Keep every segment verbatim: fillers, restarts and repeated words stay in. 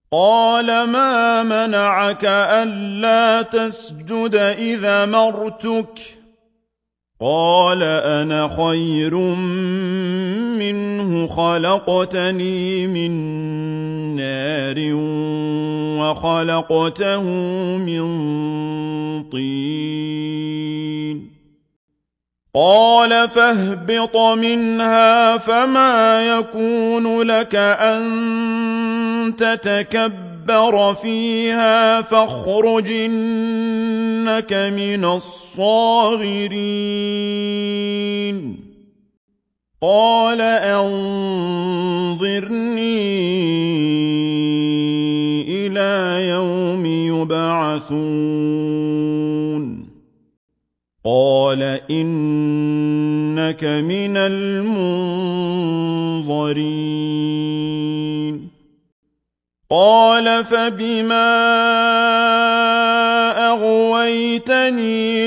قال ما منعك ألا تسجد إذا أمرتك قال أنا خير منه خلقتني من نار وخلقته من طين قال فاهبط منها فما يكون لك أن تتكبر فيها فاخرج إنك من الصاغرين قال أنظرني إلى يوم يبعثون قال إنك من المنظرين قال فبما أغويتني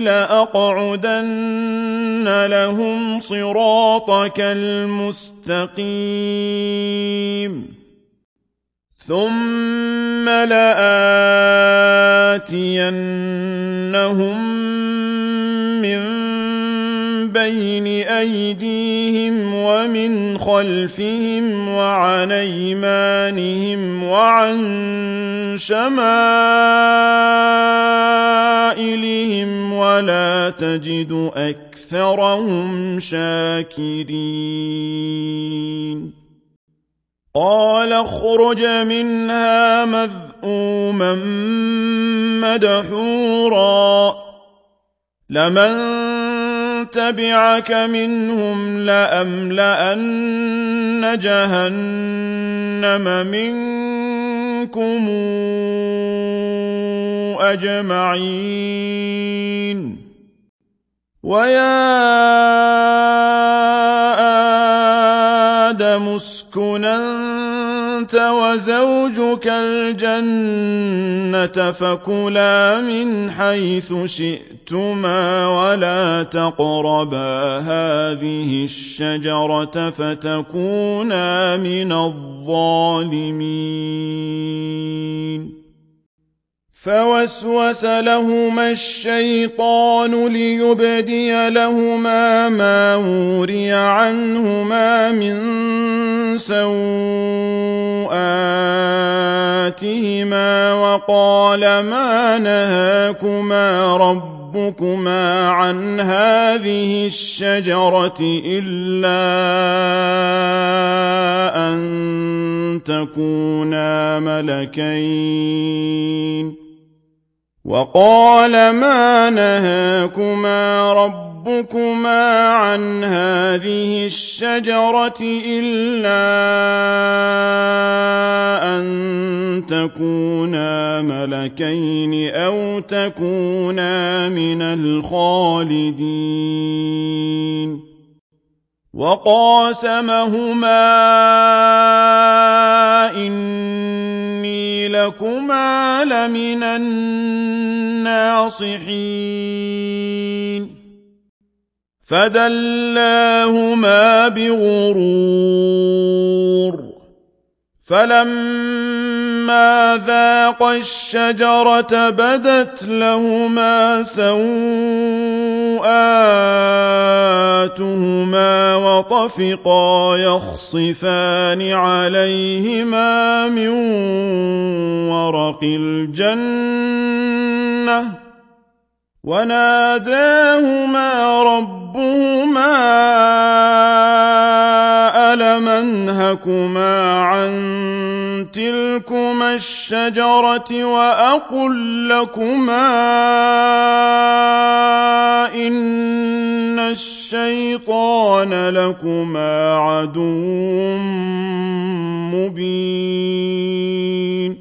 لأقعدن لهم صراطك المستقيم ثم لآتينهم من بين أيديهم ومن خلفهم وعن أيمانهم وعن شمائلهم ولا تجد أكثرهم شاكرين قال اخرج منها مذءوما مدحورا لمن تبعك منهم لأملأن جهنم منكم أجمعين ويا آدم اسكن أنت وزوجك الجنة فكلا من حيث شئتما ولا تقربا هذه الشجرة فتكونا من الظالمين فوسوس لهما الشيطان ليبدي لهما ما وري عنهما من سوآتهما وقال ما نهاكما ربكما عن هذه الشجرة إلا أن تكونا ملكين وقال ما نهاكما ربكما عن هذه الشجرة إلا أن تكونا ملكين أو تكونا من الخالدين وقاسمهما إني لكما لمن الناصحين فدلاهما بغرور فلما ذاقا الشجرة بدت لهما سوآتهما وطفقا يخصفان عليهما من ورق الجنة وناداهما ربهما ألم أنهكما عن تلكما الشجرة وأقل لكما إن الشيطان لكما عدو مبين